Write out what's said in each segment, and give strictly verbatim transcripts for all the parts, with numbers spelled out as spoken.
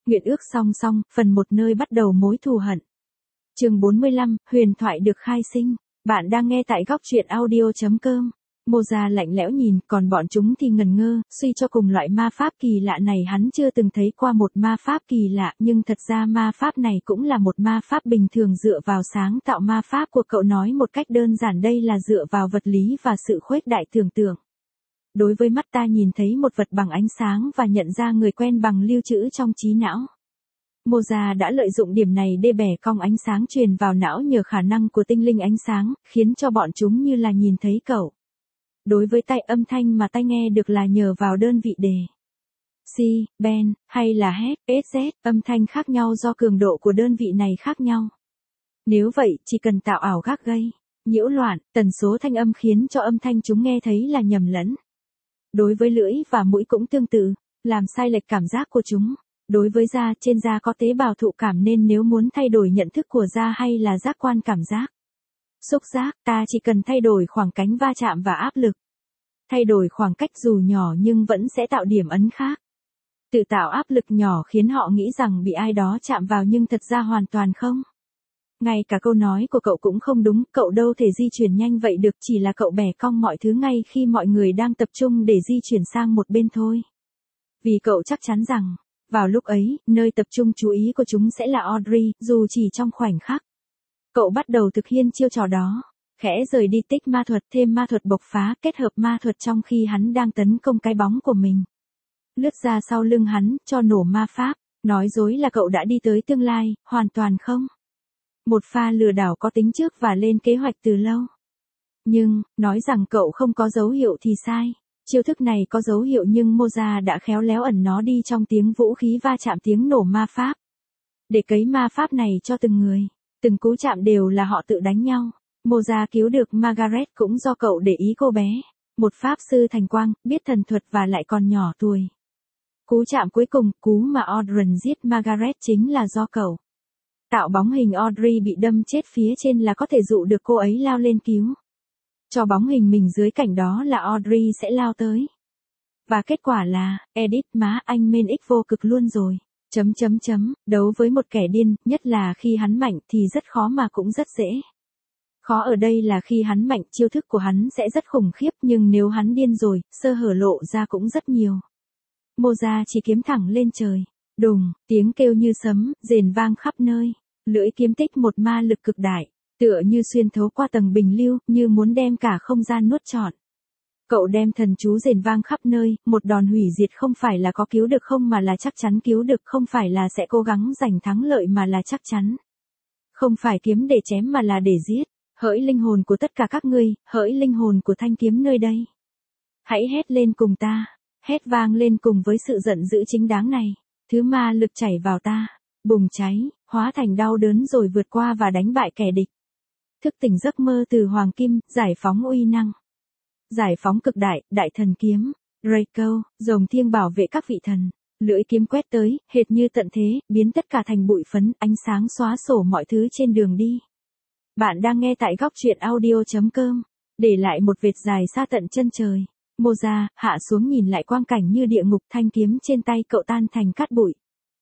Nguyện ước song song, phần một nơi bắt đầu mối thù hận. Chương bốn mươi lăm, huyền thoại được khai sinh. Bạn đang nghe tại góc truyện audio chấm com. Moza lạnh lẽo nhìn, còn bọn chúng thì ngần ngơ, suy cho cùng loại ma pháp kỳ lạ này hắn chưa từng thấy qua một ma pháp kỳ lạ, nhưng thật ra ma pháp này cũng là một ma pháp bình thường dựa vào sáng tạo ma pháp của cậu nói một cách đơn giản đây là dựa vào vật lý và sự khuếch đại tưởng tượng. Đối với mắt ta nhìn thấy một vật bằng ánh sáng và nhận ra người quen bằng lưu trữ trong trí não. Moza đã lợi dụng điểm này để bẻ cong ánh sáng truyền vào não nhờ khả năng của tinh linh ánh sáng, khiến cho bọn chúng như là nhìn thấy cậu. Đối với tai âm thanh mà tai nghe được là nhờ vào đơn vị đề. C, ben, hay là het, ét dét, âm thanh khác nhau do cường độ của đơn vị này khác nhau. Nếu vậy, chỉ cần tạo ảo giác gây nhiễu loạn, tần số thanh âm khiến cho âm thanh chúng nghe thấy là nhầm lẫn. Đối với lưỡi và mũi cũng tương tự, làm sai lệch cảm giác của chúng. Đối với da, trên da có tế bào thụ cảm nên nếu muốn thay đổi nhận thức của da hay là giác quan cảm giác, xúc giác, ta chỉ cần thay đổi khoảng cánh va chạm và áp lực. Thay đổi khoảng cách dù nhỏ nhưng vẫn sẽ tạo điểm ấn khác. Tự tạo áp lực nhỏ khiến họ nghĩ rằng bị ai đó chạm vào nhưng thật ra hoàn toàn không. Ngay cả câu nói của cậu cũng không đúng, cậu đâu thể di chuyển nhanh vậy được, chỉ là cậu bẻ cong mọi thứ ngay khi mọi người đang tập trung để di chuyển sang một bên thôi. Vì cậu chắc chắn rằng, vào lúc ấy, nơi tập trung chú ý của chúng sẽ là Audrey, dù chỉ trong khoảnh khắc. Cậu bắt đầu thực hiện chiêu trò đó, khẽ rời đi tích ma thuật thêm ma thuật bộc phá kết hợp ma thuật trong khi hắn đang tấn công cái bóng của mình. Lướt ra sau lưng hắn, cho nổ ma pháp, nói dối là cậu đã đi tới tương lai, hoàn toàn không. Một pha lừa đảo có tính trước và lên kế hoạch từ lâu. Nhưng, nói rằng cậu không có dấu hiệu thì sai. Chiêu thức này có dấu hiệu nhưng Moza đã khéo léo ẩn nó đi trong tiếng vũ khí va chạm tiếng nổ ma pháp. Để cấy ma pháp này cho từng người, từng cú chạm đều là họ tự đánh nhau. Moza cứu được Margaret cũng do cậu để ý cô bé. Một pháp sư thành quang, biết thần thuật và lại còn nhỏ tuổi. Cú chạm cuối cùng, cú mà Audrey giết Margaret chính là do cậu. Tạo bóng hình Audrey bị đâm chết phía trên là có thể dụ được cô ấy lao lên cứu. Cho bóng hình mình dưới cảnh đó là Audrey sẽ lao tới. Và kết quả là, edit má anh men x vô cực luôn rồi. Chấm chấm chấm, đấu với một kẻ điên, nhất là khi hắn mạnh thì rất khó mà cũng rất dễ. Khó ở đây là khi hắn mạnh chiêu thức của hắn sẽ rất khủng khiếp nhưng nếu hắn điên rồi, sơ hở lộ ra cũng rất nhiều. Moza chỉ kiếm thẳng lên trời. Đùng, tiếng kêu như sấm, rền vang khắp nơi. Lưỡi kiếm tích một ma lực cực đại. Tựa như xuyên thấu qua tầng bình lưu, như muốn đem cả không gian nuốt trọn. Cậu đem thần chú rền vang khắp nơi, một đòn hủy diệt không phải là có cứu được không mà là chắc chắn cứu được, không phải là sẽ cố gắng giành thắng lợi mà là chắc chắn. Không phải kiếm để chém mà là để giết. Hỡi linh hồn của tất cả các ngươi, hỡi linh hồn của thanh kiếm nơi đây. Hãy hét lên cùng ta, hét vang lên cùng với sự giận dữ chính đáng này. Thứ ma lực chảy vào ta, bùng cháy, hóa thành đau đớn rồi vượt qua và đánh bại kẻ địch. Thức tỉnh giấc mơ từ hoàng kim, giải phóng uy năng. Giải phóng cực đại, đại thần kiếm. Draco, rồng thiêng bảo vệ các vị thần. Lưỡi kiếm quét tới, hệt như tận thế, biến tất cả thành bụi phấn, ánh sáng xóa sổ mọi thứ trên đường đi. Bạn đang nghe tại góc truyện audio chấm com. Để lại một vệt dài xa tận chân trời. Moza, hạ xuống nhìn lại quang cảnh như địa ngục, thanh kiếm trên tay cậu tan thành cát bụi.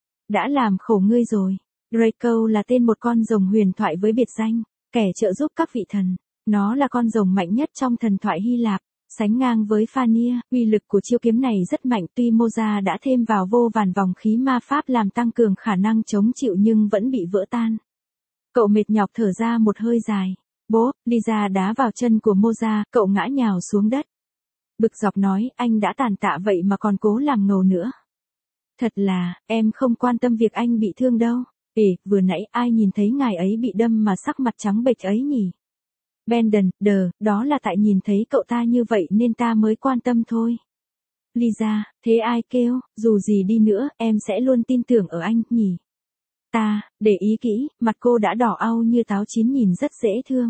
Đã làm khổ ngươi rồi. Draco là tên một con rồng huyền thoại với biệt danh, kẻ trợ giúp các vị thần. Nó là con rồng mạnh nhất trong thần thoại Hy Lạp, sánh ngang với Phania. Uy lực của chiêu kiếm này rất mạnh tuy Moza đã thêm vào vô vàn vòng khí ma pháp làm tăng cường khả năng chống chịu nhưng vẫn bị vỡ tan. Cậu mệt nhọc thở ra một hơi dài. Bố, Lisa đá vào chân của Moza, cậu ngã nhào xuống đất. Bực dọc nói, anh đã tàn tạ vậy mà còn cố làm ngầu nữa. Thật là, em không quan tâm việc anh bị thương đâu. Ê, vừa nãy ai nhìn thấy ngài ấy bị đâm mà sắc mặt trắng bệch ấy nhỉ? Brandon, đờ, đó là tại nhìn thấy cậu ta như vậy nên ta mới quan tâm thôi. Lisa, thế ai kêu, dù gì đi nữa, em sẽ luôn tin tưởng ở anh, nhỉ? Ta, để ý kỹ, mặt cô đã đỏ au như táo chín nhìn rất dễ thương.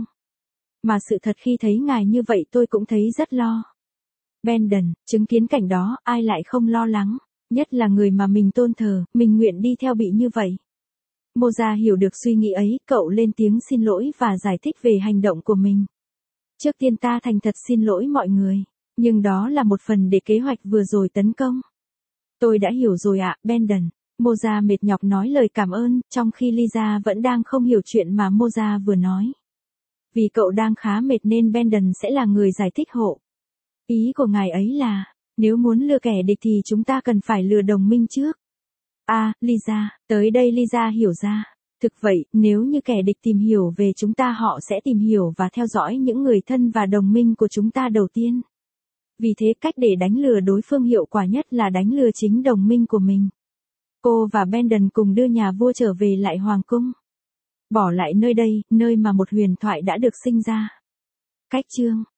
Mà sự thật khi thấy ngài như vậy tôi cũng thấy rất lo. Brandon, chứng kiến cảnh đó, ai lại không lo lắng, nhất là người mà mình tôn thờ, mình nguyện đi theo bị như vậy. Moza hiểu được suy nghĩ ấy, cậu lên tiếng xin lỗi và giải thích về hành động của mình. Trước tiên ta thành thật xin lỗi mọi người, nhưng đó là một phần để kế hoạch vừa rồi tấn công. Tôi đã hiểu rồi ạ, Brandon. Moza mệt nhọc nói lời cảm ơn, trong khi Lisa vẫn đang không hiểu chuyện mà Moza vừa nói. Vì cậu đang khá mệt nên Brandon sẽ là người giải thích hộ. Ý của ngài ấy là, nếu muốn lừa kẻ địch thì chúng ta cần phải lừa đồng minh trước. À, Lisa, tới đây Lisa hiểu ra. Thực vậy, nếu như kẻ địch tìm hiểu về chúng ta họ sẽ tìm hiểu và theo dõi những người thân và đồng minh của chúng ta đầu tiên. Vì thế cách để đánh lừa đối phương hiệu quả nhất là đánh lừa chính đồng minh của mình. Cô và Brandon cùng đưa nhà vua trở về lại hoàng cung. Bỏ lại nơi đây, nơi mà một huyền thoại đã được sinh ra. Cách chương